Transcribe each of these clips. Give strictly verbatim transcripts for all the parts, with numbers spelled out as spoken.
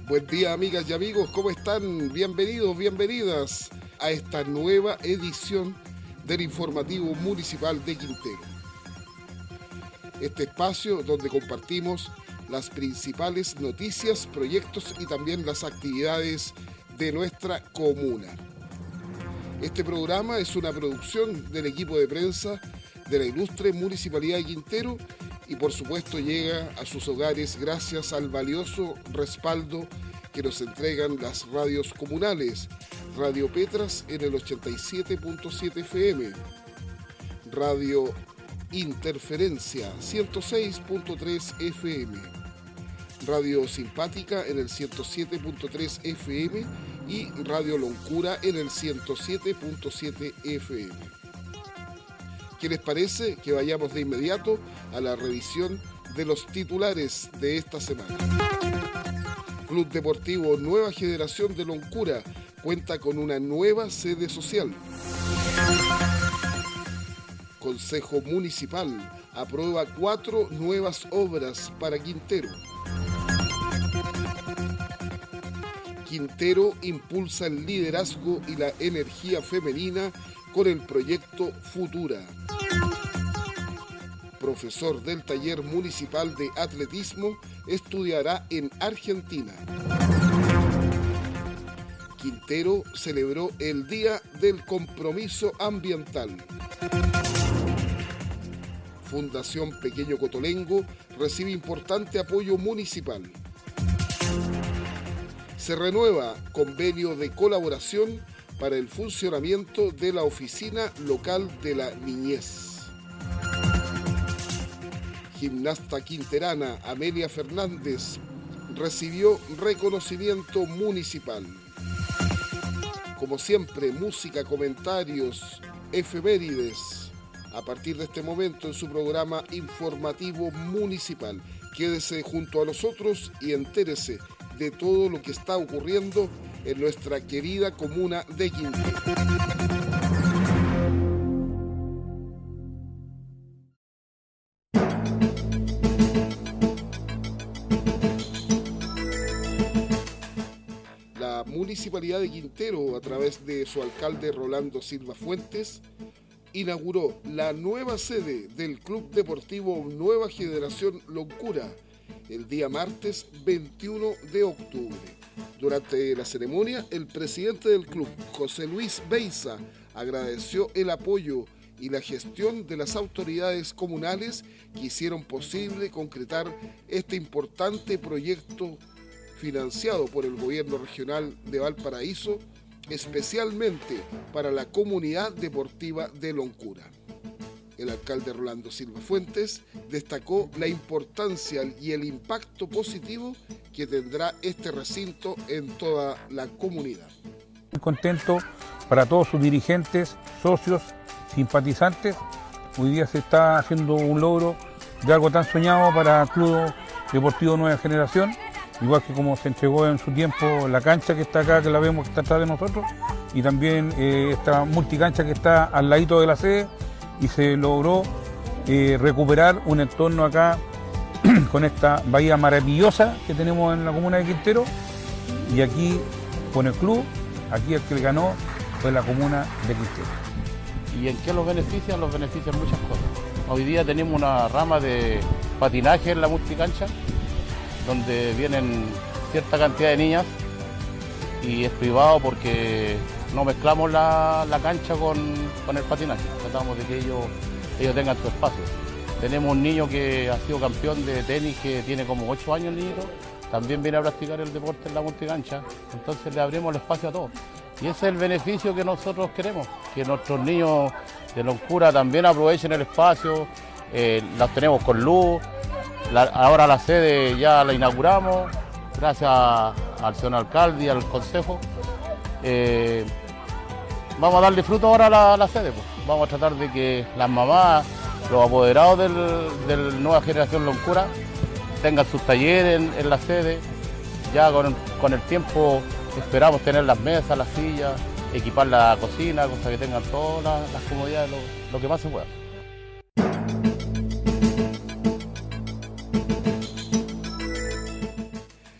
Buen día, amigas y amigos, ¿cómo están? Bienvenidos, bienvenidas a esta nueva edición del Informativo Municipal de Quintero. Este espacio donde compartimos las principales noticias, proyectos y también las actividades de nuestra comuna. Este programa es una producción del equipo de prensa de la ilustre Municipalidad de Quintero y por supuesto llega a sus hogares gracias al valioso respaldo que nos entregan las radios comunales, Radio Petras en el ochenta y siete punto siete F M, Radio Interferencia ciento seis punto tres F M, Radio Simpática en el ciento siete punto tres F M y Radio Loncura en el ciento siete punto siete F M. ¿Qué les parece que vayamos de inmediato a la revisión de los titulares de esta semana? Club Deportivo Nueva Generación de Loncura cuenta con una nueva sede social. Consejo Municipal aprueba cuatro nuevas obras para Quintero. Quintero impulsa el liderazgo y la energía femenina con el proyecto Futura. Profesor del Taller Municipal de Atletismo estudiará en Argentina. Quintero celebró el Día del Compromiso Ambiental. Fundación Pequeño Cotolengo recibe importante apoyo municipal. Se renueva convenio de colaboración para el funcionamiento de la Oficina Local de la Niñez. Gimnasta quinterana Amelia Fernández recibió reconocimiento municipal. Como siempre, música, comentarios, efemérides, a partir de este momento en su programa informativo municipal. Quédese junto a nosotros y entérese de todo lo que está ocurriendo en nuestra querida comuna de Quintero. La Municipalidad de Quintero, a través de su alcalde Rolando Silva Fuentes, inauguró la nueva sede del Club Deportivo Nueva Generación Loncura el día martes veintiuno de octubre. Durante la ceremonia, el presidente del club, José Luis Beiza, agradeció el apoyo y la gestión de las autoridades comunales que hicieron posible concretar este importante proyecto financiado por el gobierno regional de Valparaíso, especialmente para la comunidad deportiva de Loncura. El alcalde Rolando Silva Fuentes destacó la importancia y el impacto positivo que tendrá este recinto en toda la comunidad. Muy contento para todos sus dirigentes, socios, simpatizantes. Hoy día se está haciendo un logro de algo tan soñado para el Club Deportivo Nueva Generación, igual que como se entregó en su tiempo la cancha que está acá, que la vemos que está atrás de nosotros, y también eh, esta multicancha que está al ladito de la sede, y se logró eh, recuperar un entorno acá con esta bahía maravillosa que tenemos en la comuna de Quintero, y aquí con el club, aquí el que le ganó fue la comuna de Quintero. ¿Y en qué los benefician? Los benefician muchas cosas. Hoy día tenemos una rama de patinaje en la multicancha, donde vienen cierta cantidad de niñas, y es privado porque no mezclamos la, la cancha con, con el patinaje, tratamos de que ellos, ellos tengan su espacio. Tenemos un niño que ha sido campeón de tenis, que tiene como ocho años el niño, también viene a practicar el deporte en la multicancha, entonces le abrimos el espacio a todos. Y ese es el beneficio que nosotros queremos, que nuestros niños de Loncura también aprovechen el espacio, eh, las tenemos con luz, la, ahora la sede ya la inauguramos, gracias al señor alcalde y al consejo. Eh, vamos a darle fruto ahora a la, la sede, pues. Vamos a tratar de que las mamás, los apoderados del, del Nueva Generación Loncura tengan sus talleres en, en la sede. Ya con, con el tiempo esperamos tener las mesas, las sillas, equipar la cocina, cosa que tengan todas las, las comodidades, lo, lo que más se pueda.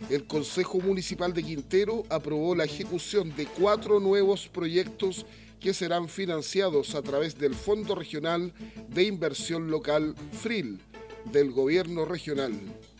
el Consejo Municipal de Quintero aprobó la ejecución de cuatro nuevos proyectos que serán financiados a través del Fondo Regional de Inversión Local F R I L del Gobierno Regional.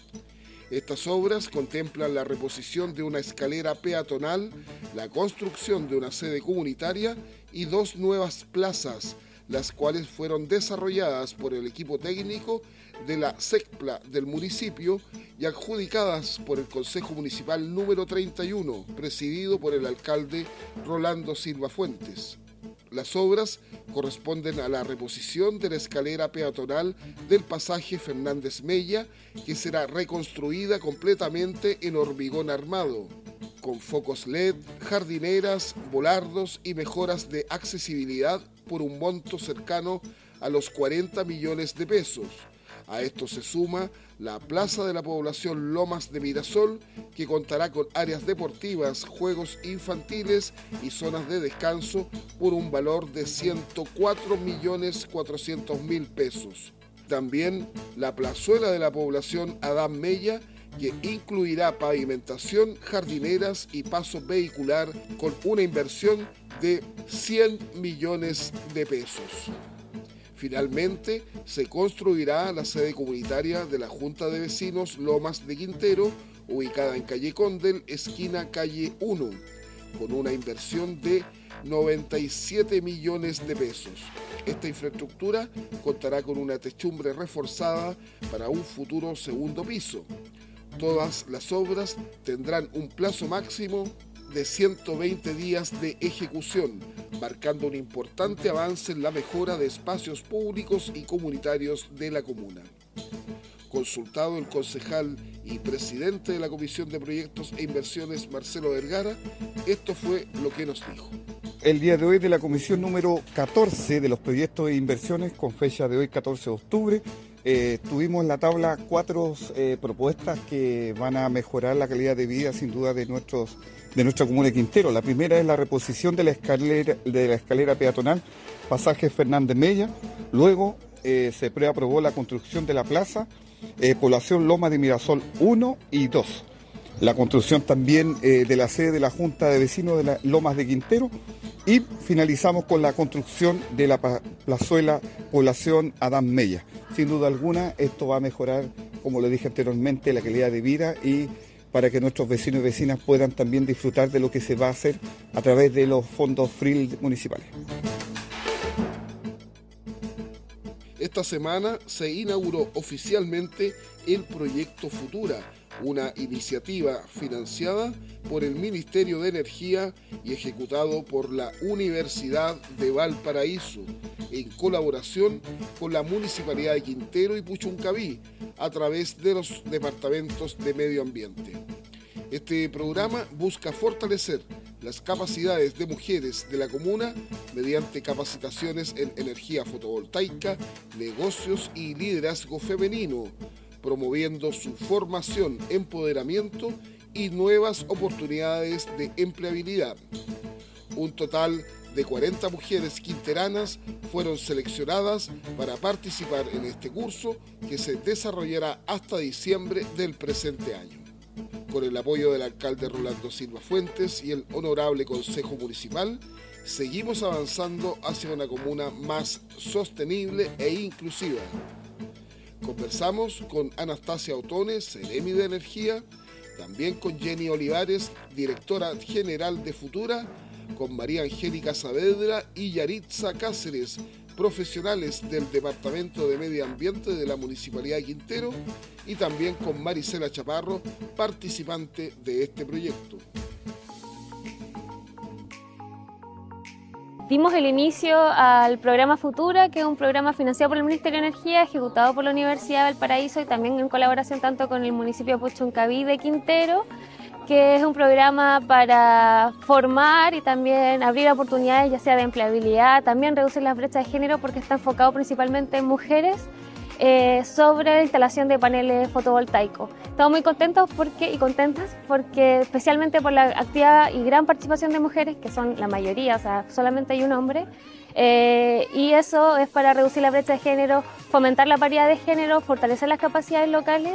Estas obras contemplan la reposición de una escalera peatonal, la construcción de una sede comunitaria y dos nuevas plazas, las cuales fueron desarrolladas por el equipo técnico de la SECPLA del municipio y adjudicadas por el Consejo Municipal número treinta y uno, presidido por el alcalde Rolando Silva Fuentes. Las obras corresponden a la reposición de la escalera peatonal del pasaje Fernández Mella, que será reconstruida completamente en hormigón armado, con focos L E D, jardineras, volardos y mejoras de accesibilidad por un monto cercano a los cuarenta millones de pesos. A esto se suma la Plaza de la Población Lomas de Mirasol, que contará con áreas deportivas, juegos infantiles y zonas de descanso por un valor de ciento cuatro millones cuatrocientos mil pesos. También la Plazuela de la Población Adán Mella, que incluirá pavimentación, jardineras y paso vehicular con una inversión de cien millones de pesos. Finalmente, se construirá la sede comunitaria de la Junta de Vecinos Lomas de Quintero, ubicada en calle Condel, esquina calle uno, con una inversión de noventa y siete millones de pesos. Esta infraestructura contará con una techumbre reforzada para un futuro segundo piso. Todas las obras tendrán un plazo máximo de ciento veinte días de ejecución, marcando un importante avance en la mejora de espacios públicos y comunitarios de la comuna. Consultado el concejal y presidente de la Comisión de Proyectos e Inversiones, Marcelo Vergara, esto fue lo que nos dijo. El día de hoy de la comisión número catorce de los proyectos e inversiones, con fecha de hoy catorce de octubre, eh, tuvimos en la tabla cuatro eh, propuestas que van a mejorar la calidad de vida sin duda de nuestros de nuestra comuna de Quintero. La primera es la reposición de la escalera, de la escalera peatonal pasaje Fernández Mella. Luego eh, se preaprobó la construcción de la plaza eh, población Loma de Mirasol uno y dos. La construcción también eh, de la sede de la Junta de Vecinos de las Lomas de Quintero, y finalizamos con la construcción de la plazuela población Adán Mella. Sin duda alguna esto va a mejorar, como lo dije anteriormente, la calidad de vida y para que nuestros vecinos y vecinas puedan también disfrutar de lo que se va a hacer a través de los fondos F R I L municipales. Esta semana se inauguró oficialmente el Proyecto Futura, una iniciativa financiada por el Ministerio de Energía y ejecutado por la Universidad de Valparaíso, en colaboración con la Municipalidad de Quintero y Puchuncaví, a través de los departamentos de medio ambiente. Este programa busca fortalecer las capacidades de mujeres de la comuna mediante capacitaciones en energía fotovoltaica, negocios y liderazgo femenino, promoviendo su formación, empoderamiento y nuevas oportunidades de empleabilidad. Un total de cuarenta mujeres quinteranas fueron seleccionadas para participar en este curso, que se desarrollará hasta diciembre del presente año. Con el apoyo del alcalde Rolando Silva Fuentes y el honorable Consejo Municipal, seguimos avanzando hacia una comuna más sostenible e inclusiva. Conversamos con Anastasia Otones, Seremi de Energía, también con Jenny Olivares, directora general de Futura, con María Angélica Saavedra y Yaritza Cáceres, profesionales del Departamento de Medio Ambiente de la Municipalidad de Quintero, y también con Marisela Chaparro, participante de este proyecto. Dimos el inicio al programa Futura, que es un programa financiado por el Ministerio de Energía, ejecutado por la Universidad de Valparaíso y también en colaboración tanto con el municipio de Puchuncaví de Quintero, que es un programa para formar y también abrir oportunidades, ya sea de empleabilidad, también reducir las brechas de género, porque está enfocado principalmente en mujeres, eh, sobre la instalación de paneles fotovoltaicos. Estamos muy contentos porque, y contentas porque especialmente por la actividad y gran participación de mujeres, que son la mayoría, o sea, solamente hay un hombre, eh, y eso es para reducir la brecha de género, fomentar la paridad de género, fortalecer las capacidades locales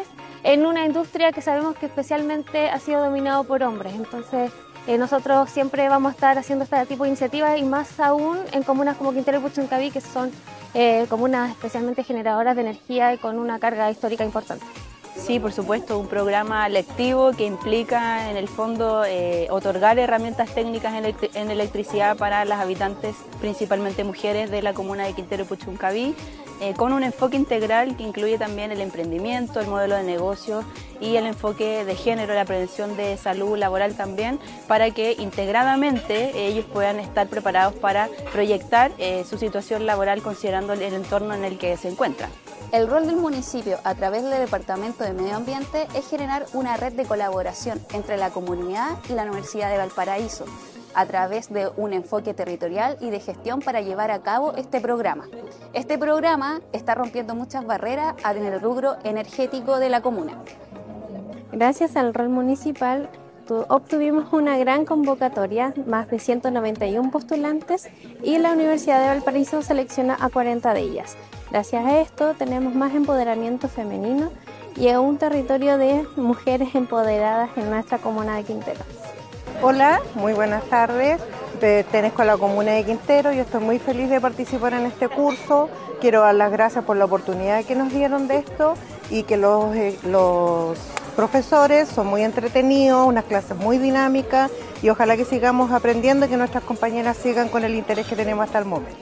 en una industria que sabemos que especialmente ha sido dominado por hombres. Entonces, eh, nosotros siempre vamos a estar haciendo este tipo de iniciativas y más aún en comunas como Quintero y Puchuncaví, que son eh, comunas especialmente generadoras de energía y con una carga histórica importante. Sí, por supuesto, un programa lectivo que implica en el fondo eh, otorgar herramientas técnicas en, electri en electricidad para las habitantes, principalmente mujeres de la comuna de Quintero y Puchuncaví, eh, con un enfoque integral que incluye también el emprendimiento, el modelo de negocio y el enfoque de género, la prevención de salud laboral también, para que integradamente ellos puedan estar preparados para proyectar eh, su situación laboral considerando el entorno en el que se encuentran. El rol del municipio a través del Departamento de Medio Ambiente es generar una red de colaboración entre la comunidad y la Universidad de Valparaíso a través de un enfoque territorial y de gestión para llevar a cabo este programa. Este programa está rompiendo muchas barreras en el rubro energético de la comuna. Gracias al rol municipal obtuvimos una gran convocatoria, más de ciento noventa y uno postulantes, y la Universidad de Valparaíso selecciona a cuarenta de ellas. Gracias a esto tenemos más empoderamiento femenino y un territorio de mujeres empoderadas en nuestra comuna de Quintero. Hola, muy buenas tardes. Pertenezco a la comuna de Quintero y estoy muy feliz de participar en este curso. Quiero dar las gracias por la oportunidad que nos dieron de esto y que los, eh, los profesores son muy entretenidos, unas clases muy dinámicas y ojalá que sigamos aprendiendo y que nuestras compañeras sigan con el interés que tenemos hasta el momento.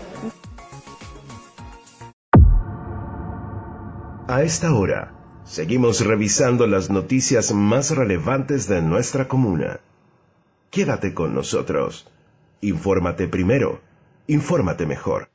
A esta hora, seguimos revisando las noticias más relevantes de nuestra comuna. Quédate con nosotros. Infórmate primero, infórmate mejor.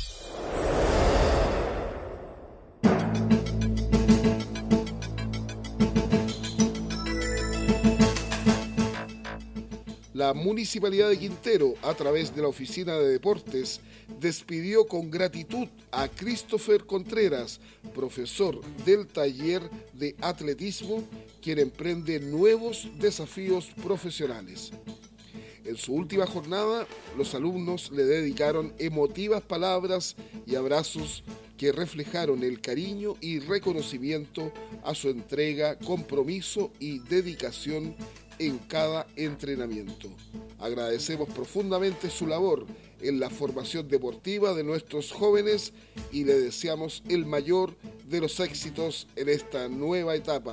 La Municipalidad de Quintero, a través de la Oficina de Deportes, despidió con gratitud a Christopher Contreras, profesor del taller de atletismo, quien emprende nuevos desafíos profesionales. En su última jornada, los alumnos le dedicaron emotivas palabras y abrazos que reflejaron el cariño y reconocimiento a su entrega, compromiso y dedicación en cada entrenamiento. Agradecemos profundamente su labor en la formación deportiva de nuestros jóvenes y le deseamos el mayor de los éxitos en esta nueva etapa.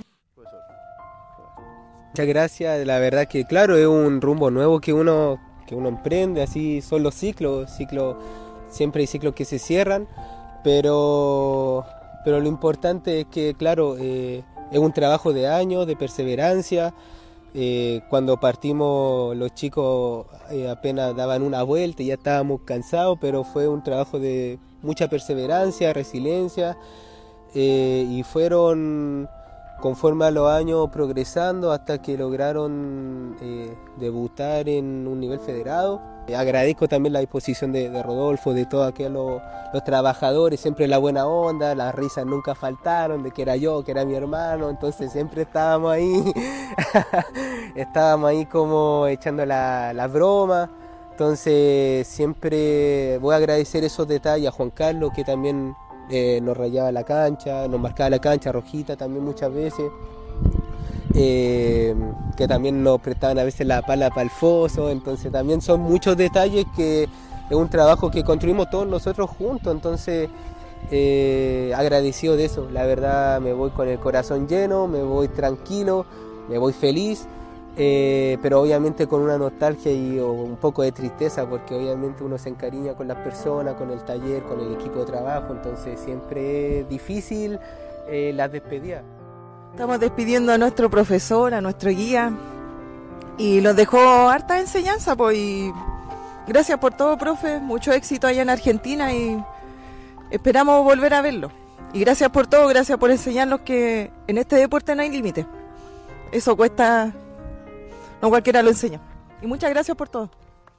Muchas gracias, la verdad que claro, es un rumbo nuevo que uno, que uno emprende, así son los ciclos, ciclos, siempre hay ciclos que se cierran, pero, pero lo importante es que claro, eh, es un trabajo de años, de perseverancia. Eh, cuando partimos los chicos eh, apenas daban una vuelta y ya estábamos cansados, pero fue un trabajo de mucha perseverancia, resiliencia eh, y fueron conforme a los años progresando hasta que lograron eh, debutar en un nivel federado. Eh, agradezco también la disposición de, de Rodolfo, de todos aquellos los trabajadores, siempre la buena onda, las risas nunca faltaron, de que era yo, que era mi hermano, entonces siempre estábamos ahí, estábamos ahí como echando la, la broma, entonces siempre voy a agradecer esos detalles a Juan Carlos, que también eh, nos rayaba la cancha, nos marcaba la cancha, Rojita también muchas veces. Eh, que también nos prestaban a veces la pala para el foso, entonces también son muchos detalles que es un trabajo que construimos todos nosotros juntos, entonces eh, agradecido de eso, la verdad me voy con el corazón lleno, me voy tranquilo, me voy feliz, eh, pero obviamente con una nostalgia y o un poco de tristeza, porque obviamente uno se encariña con las personas, con el taller, con el equipo de trabajo, entonces siempre es difícil eh, las despedidas. Estamos despidiendo a nuestro profesor, a nuestro guía, y nos dejó harta enseñanza, pues, y gracias por todo, profe, mucho éxito allá en Argentina y esperamos volver a verlo. Y gracias por todo, gracias por enseñarnos que en este deporte no hay límite. Eso cuesta, no cualquiera lo enseña. Y muchas gracias por todo.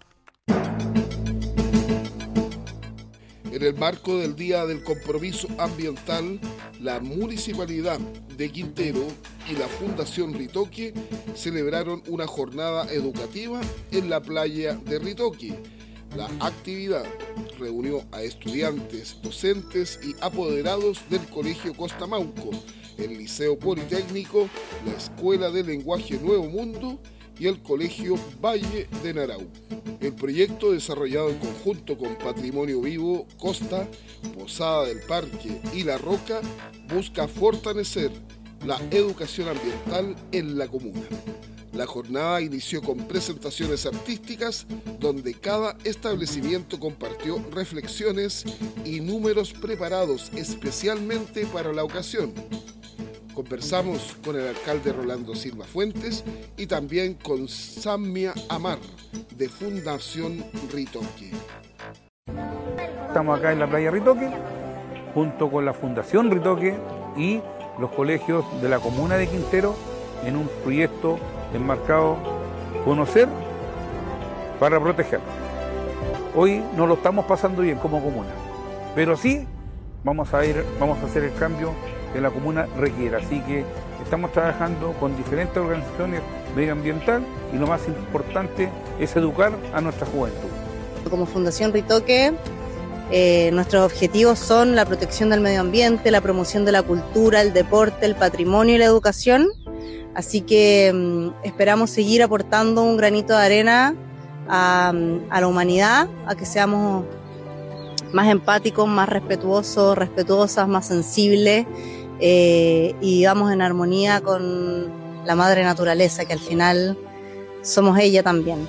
En el marco del Día del Compromiso Ambiental, la Municipalidad de Quintero y la Fundación Ritoque celebraron una jornada educativa en la playa de Ritoque, La actividad reunió a estudiantes, docentes y apoderados del Colegio Costa Mauco, el Liceo Politécnico, la Escuela de Lenguaje Nuevo Mundo y el Colegio Valle de Narau. El proyecto, desarrollado en conjunto con Patrimonio Vivo Costa, Posada del Parque y La Roca, busca fortalecer la educación ambiental en la comuna. La jornada inició con presentaciones artísticas donde cada establecimiento compartió reflexiones y números preparados especialmente para la ocasión. Conversamos con el alcalde Rolando Silva Fuentes y también con Samia Amar de Fundación Ritoque. Estamos acá en la playa Ritoque junto con la Fundación Ritoque y los colegios de la comuna de Quintero en un proyecto enmarcado Conocer para Proteger. Hoy no lo estamos pasando bien como comuna, pero sí vamos a ir, vamos a hacer el cambio que la comuna requiera. Así que estamos trabajando con diferentes organizaciones medioambientales y lo más importante es educar a nuestra juventud. Como Fundación Ritoque, eh, nuestros objetivos son la protección del medio ambiente, la promoción de la cultura, el deporte, el patrimonio y la educación. Así que um, esperamos seguir aportando un granito de arena a, a la humanidad, a que seamos más empáticos, más respetuosos, respetuosas, más sensibles eh, y vivamos en armonía con la madre naturaleza, que al final somos ella también.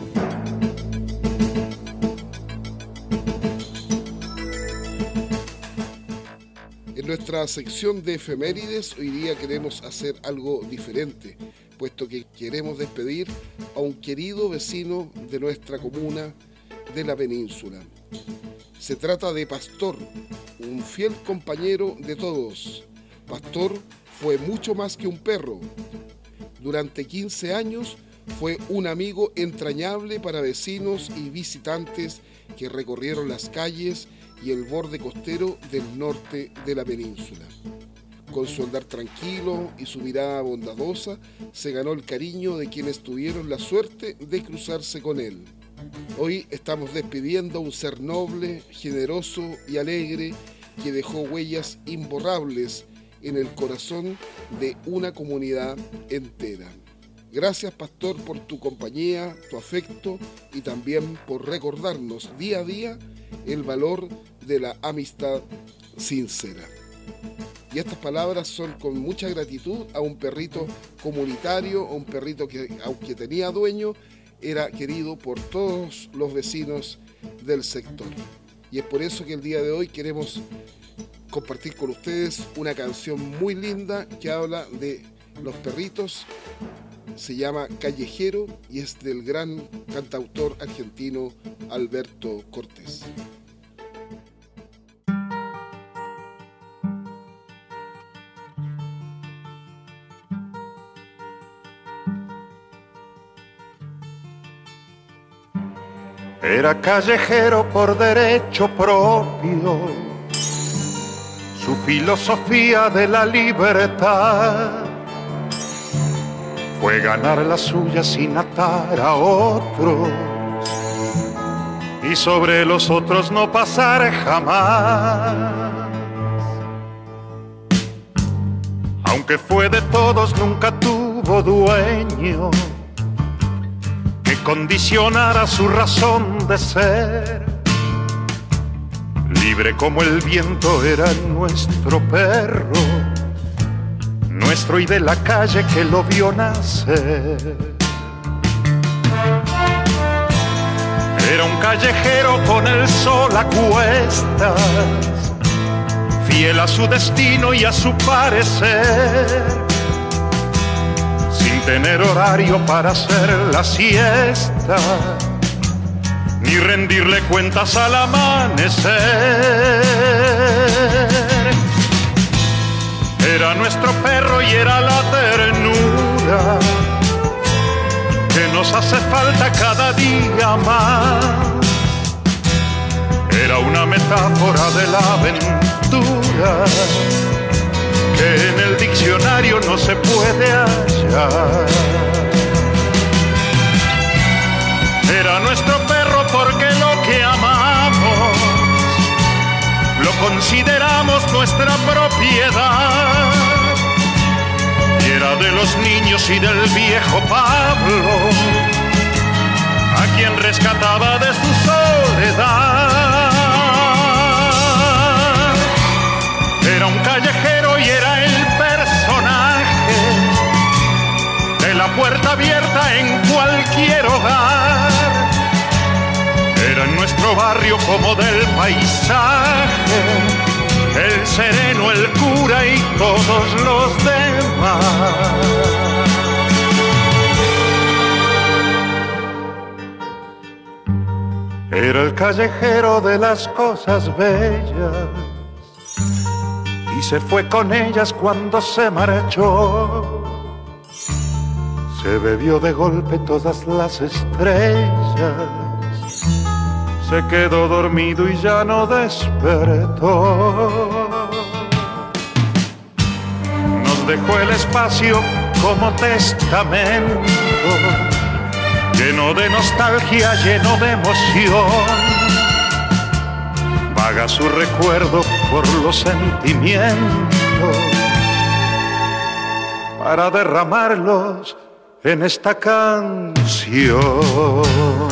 En nuestra sección de efemérides, hoy día queremos hacer algo diferente, puesto que queremos despedir a un querido vecino de nuestra comuna de la península. Se trata de Pastor, un fiel compañero de todos. Pastor fue mucho más que un perro. Durante quince años fue un amigo entrañable para vecinos y visitantes que recorrieron las calles y el borde costero del norte de la península. Con su andar tranquilo y su mirada bondadosa, se ganó el cariño de quienes tuvieron la suerte de cruzarse con él. Hoy estamos despidiendo a un ser noble, generoso y alegre que dejó huellas imborrables en el corazón de una comunidad entera. Gracias, Pastor, por tu compañía, tu afecto y también por recordarnos día a día el valor de la amistad sincera. Y estas palabras son con mucha gratitud a un perrito comunitario, a un perrito que, aunque tenía dueño, era querido por todos los vecinos del sector. Y es por eso que el día de hoy queremos compartir con ustedes una canción muy linda que habla de los perritos. Se llama Callejero y es del gran cantautor argentino Alberto Cortés. Era callejero por derecho propio, su filosofía de la libertad fue ganar la suya sin atar a otros y sobre los otros no pasar jamás. Aunque fue de todos, nunca tuvo dueño que condicionara su razón de ser. Libre como el viento era nuestro perro, nuestro y de la calle que lo vio nacer. Era un callejero con el sol a cuestas, fiel a su destino y a su parecer, sin tener horario para hacer la siesta, ni rendirle cuentas al amanecer. Era nuestro perro y era la ternura que nos hace falta cada día más. Era una metáfora de la aventura que en el diccionario no se puede hallar. Era nuestro perro porque lo consideramos nuestra propiedad. Y era de los niños y del viejo Pablo, a quien rescataba de su soledad. Era un callejero y era el personaje de la puerta abierta en cualquier hogar. Era en nuestro barrio como del paisaje, el sereno, el cura y todos los demás. Era el callejero de las cosas bellas y se fue con ellas cuando se marchó. Se bebió de golpe todas las estrellas, se quedó dormido y ya no despertó. Nos dejó el espacio como testamento, lleno de nostalgia, lleno de emoción. Vaga su recuerdo por los sentimientos, para derramarlos en esta canción.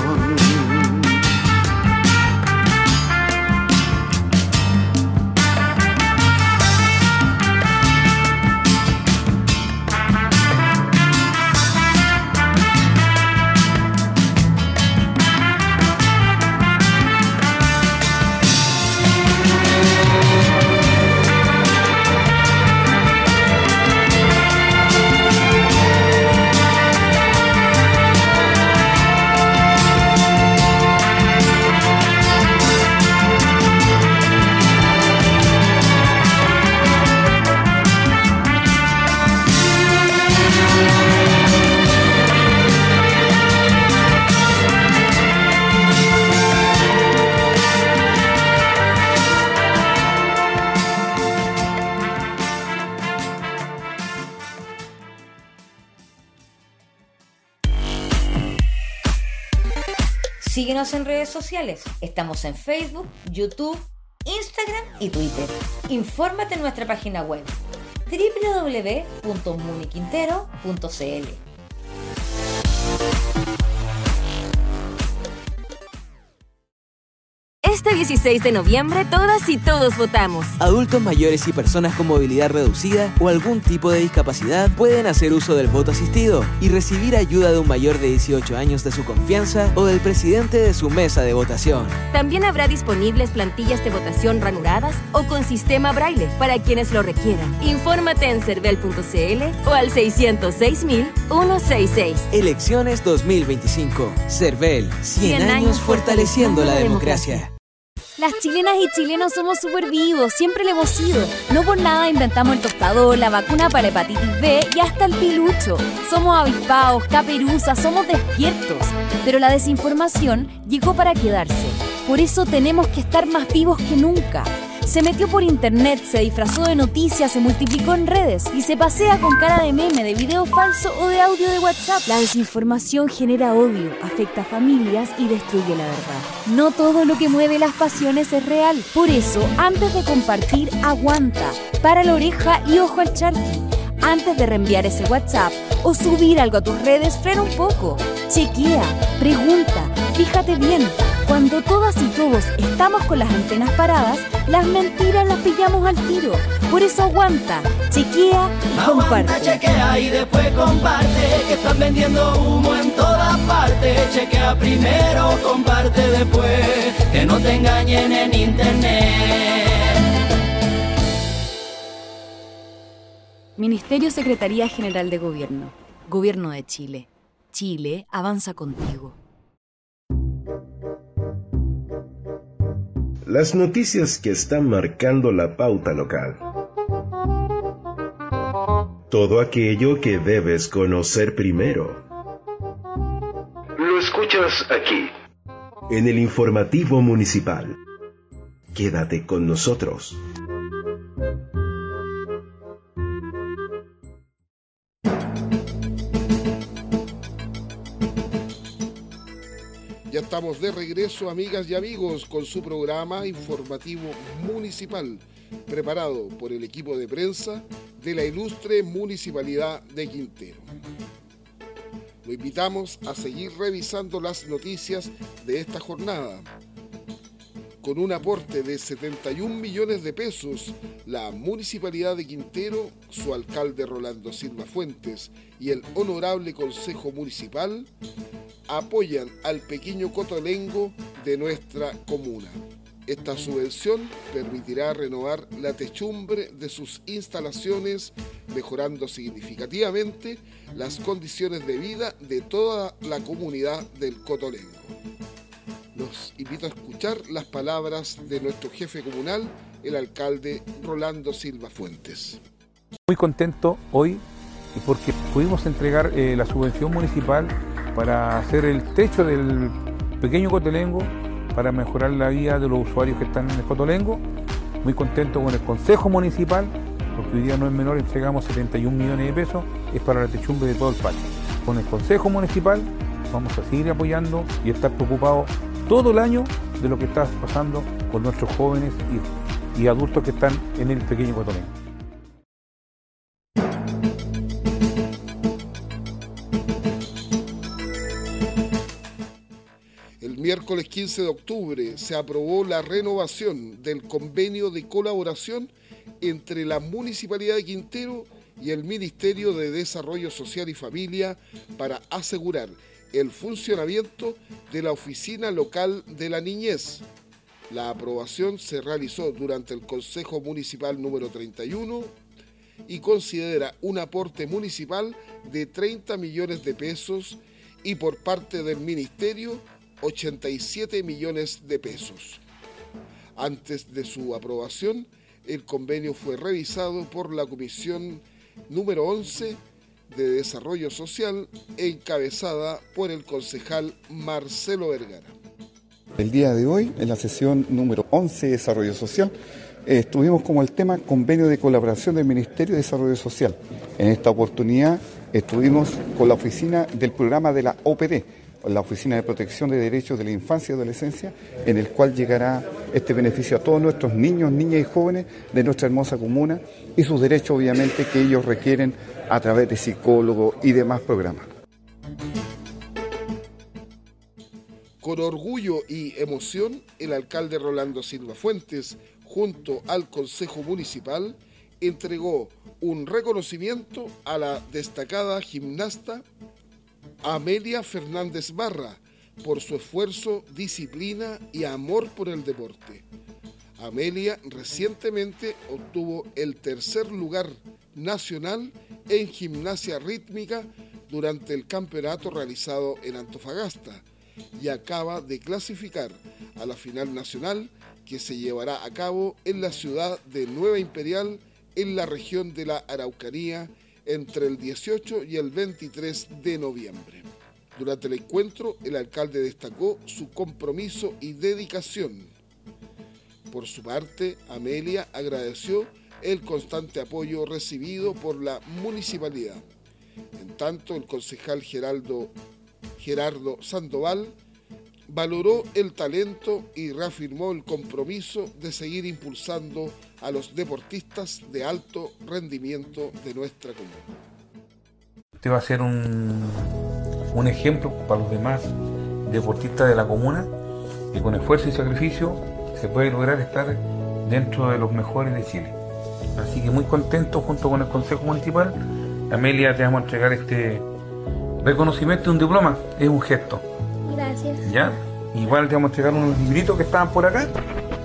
Síguenos en redes sociales. Estamos en Facebook, YouTube, Instagram y Twitter. Infórmate en nuestra página web doble u doble u doble u punto muniquintero punto c l. Este dieciséis de noviembre todas y todos votamos. Adultos mayores y personas con movilidad reducida o algún tipo de discapacidad pueden hacer uso del voto asistido y recibir ayuda de un mayor de dieciocho años de su confianza o del presidente de su mesa de votación. También habrá disponibles plantillas de votación ranuradas o con sistema braille para quienes lo requieran. Infórmate en cervel punto c l o al seiscientos seis mil ciento sesenta y seis. Elecciones dos mil veinticinco. Cervel, cien años fortaleciendo la democracia. Las chilenas y chilenos somos súper vivos, siempre lo hemos sido. No por nada inventamos el tostador, la vacuna para hepatitis B y hasta el pilucho. Somos avispados, caperuzas, somos despiertos. Pero la desinformación llegó para quedarse. Por eso tenemos que estar más vivos que nunca. Se metió por internet, se disfrazó de noticias, se multiplicó en redes y se pasea con cara de meme, de video falso o de audio de WhatsApp. La desinformación genera odio, afecta a familias y destruye la verdad. No todo lo que mueve las pasiones es real. Por eso, antes de compartir, aguanta, para la oreja y ojo al charqui. Antes de reenviar ese WhatsApp o subir algo a tus redes, frena un poco. Chequea, pregunta, fíjate bien. Cuando todas y todos estamos con las antenas paradas, las mentiras las pillamos al tiro. Por eso aguanta, chequea y comparte. Aguanta, chequea y después comparte, que están vendiendo humo en todas partes. Chequea primero, comparte después, que no te engañen en internet. Ministerio Secretaría General de Gobierno. Gobierno de Chile. Chile avanza contigo. Las noticias que están marcando la pauta local. Todo aquello que debes conocer primero. Lo escuchas aquí, en el informativo municipal. Quédate con nosotros. Ya estamos de regreso, amigas y amigos, con su programa informativo municipal, preparado por el equipo de prensa de la ilustre Municipalidad de Quintero. Lo invitamos a seguir revisando las noticias de esta jornada. Con un aporte de setenta y un millones de pesos, la Municipalidad de Quintero, su alcalde Rolando Silva Fuentes y el Honorable Consejo Municipal apoyan al pequeño cotolengo de nuestra comuna. Esta subvención permitirá renovar la techumbre de sus instalaciones, mejorando significativamente las condiciones de vida de toda la comunidad del cotolengo. Los invito a escuchar las palabras de nuestro jefe comunal, el alcalde Rolando Silva Fuentes. Muy contento hoy porque pudimos entregar eh, la subvención municipal para hacer el techo del pequeño cotolengo, para mejorar la vida de los usuarios que están en el cotolengo. Muy contento con el Consejo Municipal, porque hoy día no es menor, entregamos setenta y un millones de pesos, es para la techumbre de todo el patio. Con el Consejo Municipal vamos a seguir apoyando y estar preocupados todo el año de lo que está pasando con nuestros jóvenes y, y adultos que están en el pequeño cotolengo. El miércoles quince de octubre se aprobó la renovación del convenio de colaboración entre la Municipalidad de Quintero y el Ministerio de Desarrollo Social y Familia para asegurar el funcionamiento de la Oficina Local de la Niñez. La aprobación se realizó durante el Consejo Municipal número treinta y uno y considera un aporte municipal de treinta millones de pesos y por parte del Ministerio ochenta y siete millones de pesos. Antes de su aprobación, el convenio fue revisado por la Comisión número once de Desarrollo Social, encabezada por el concejal Marcelo Vergara. El día de hoy, en la sesión número once de Desarrollo Social, eh, estuvimos como el tema convenio de colaboración del Ministerio de Desarrollo Social. En esta oportunidad estuvimos con la oficina del programa de la O P D, la Oficina de Protección de Derechos de la Infancia y Adolescencia, en el cual llegará este beneficio a todos nuestros niños, niñas y jóvenes de nuestra hermosa comuna y sus derechos obviamente que ellos requieren a través de psicólogos y demás programas. Con orgullo y emoción, el alcalde Rolando Silva Fuentes, junto al Consejo Municipal, entregó un reconocimiento a la destacada gimnasta Amelia Fernández Barra por su esfuerzo, disciplina y amor por el deporte. Amelia recientemente obtuvo el tercer lugar nacional en gimnasia rítmica durante el campeonato realizado en Antofagasta y acaba de clasificar a la final nacional que se llevará a cabo en la ciudad de Nueva Imperial, en la región de la Araucanía, entre el dieciocho y el veintitrés de noviembre. Durante el encuentro, el alcalde destacó su compromiso y dedicación. Por su parte, Amelia agradeció el constante apoyo recibido por la municipalidad. En tanto, el concejal Geraldo, Gerardo Sandoval valoró el talento y reafirmó el compromiso de seguir impulsando a los deportistas de alto rendimiento de nuestra comuna. Este va a ser un, un ejemplo para los demás deportistas de la comuna, que con esfuerzo y sacrificio se puede lograr estar dentro de los mejores de Chile. Así que muy contento junto con el Consejo Municipal. Amelia, te vamos a entregar este reconocimiento de un diploma, es un gesto. Gracias. ¿Ya? Igual te vamos a entregar unos libritos que estaban por acá.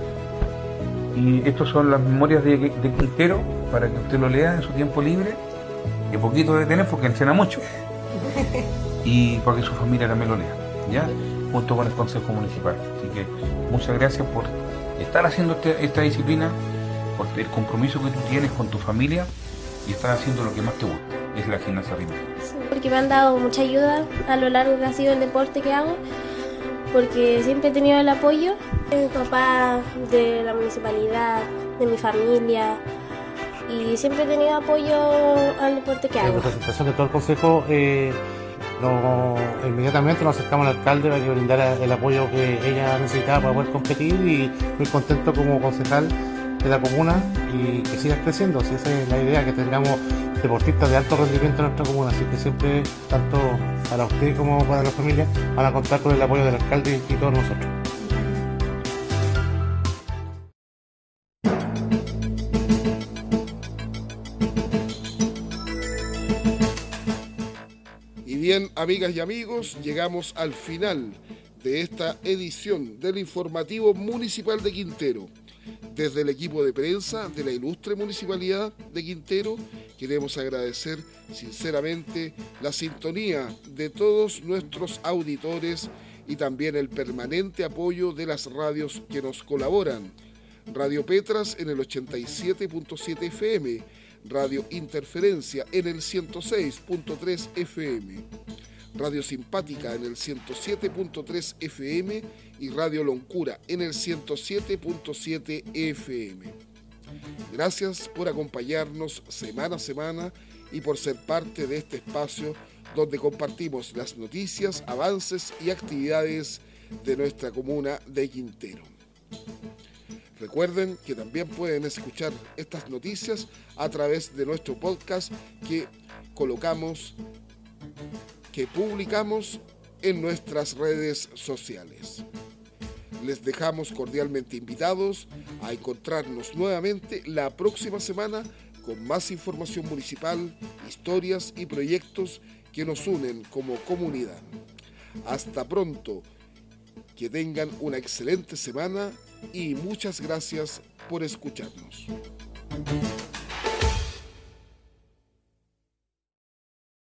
Y estos son las memorias de, de Quintero, para que usted lo lea en su tiempo libre, que poquito debe tener porque entrena mucho. Y para que su familia también lo lea, ¿ya? Junto con el Consejo Municipal. Así que muchas gracias por estar haciendo este, esta disciplina, por el compromiso que tú tienes con tu familia y estar haciendo lo que más te gusta, es la gimnasia rítmica. Sí, porque me han dado mucha ayuda a lo largo que ha sido el deporte que hago, porque siempre he tenido el apoyo de mi papá, de la municipalidad, de mi familia, y siempre he tenido apoyo al deporte que hago. En representación de todo el consejo, eh, Lo, inmediatamente nos acercamos al alcalde para que brindara el apoyo que ella necesitaba para poder competir, y muy contento como concejal de la comuna y que siga creciendo. Si esa es la idea, que tengamos deportistas de alto rendimiento en nuestra comuna, así que siempre, tanto para usted como para la familia, van a contar con el apoyo del alcalde y todos nosotros. Bien, amigas y amigos, llegamos al final de esta edición del Informativo Municipal de Quintero. Desde el equipo de prensa de la ilustre Municipalidad de Quintero, queremos agradecer sinceramente la sintonía de todos nuestros auditores y también el permanente apoyo de las radios que nos colaboran. Radio Petras en el ochenta y siete punto siete F M, Radio Interferencia en el ciento seis punto tres F M, Radio Simpática en el ciento siete punto tres F M y Radio Loncura en el ciento siete punto siete F M. Gracias por acompañarnos semana a semana y por ser parte de este espacio donde compartimos las noticias, avances y actividades de nuestra comuna de Quintero. Recuerden que también pueden escuchar estas noticias a través de nuestro podcast que colocamos, que publicamos en nuestras redes sociales. Les dejamos cordialmente invitados a encontrarnos nuevamente la próxima semana con más información municipal, historias y proyectos que nos unen como comunidad. Hasta pronto, que tengan una excelente semana y muchas gracias por escucharnos.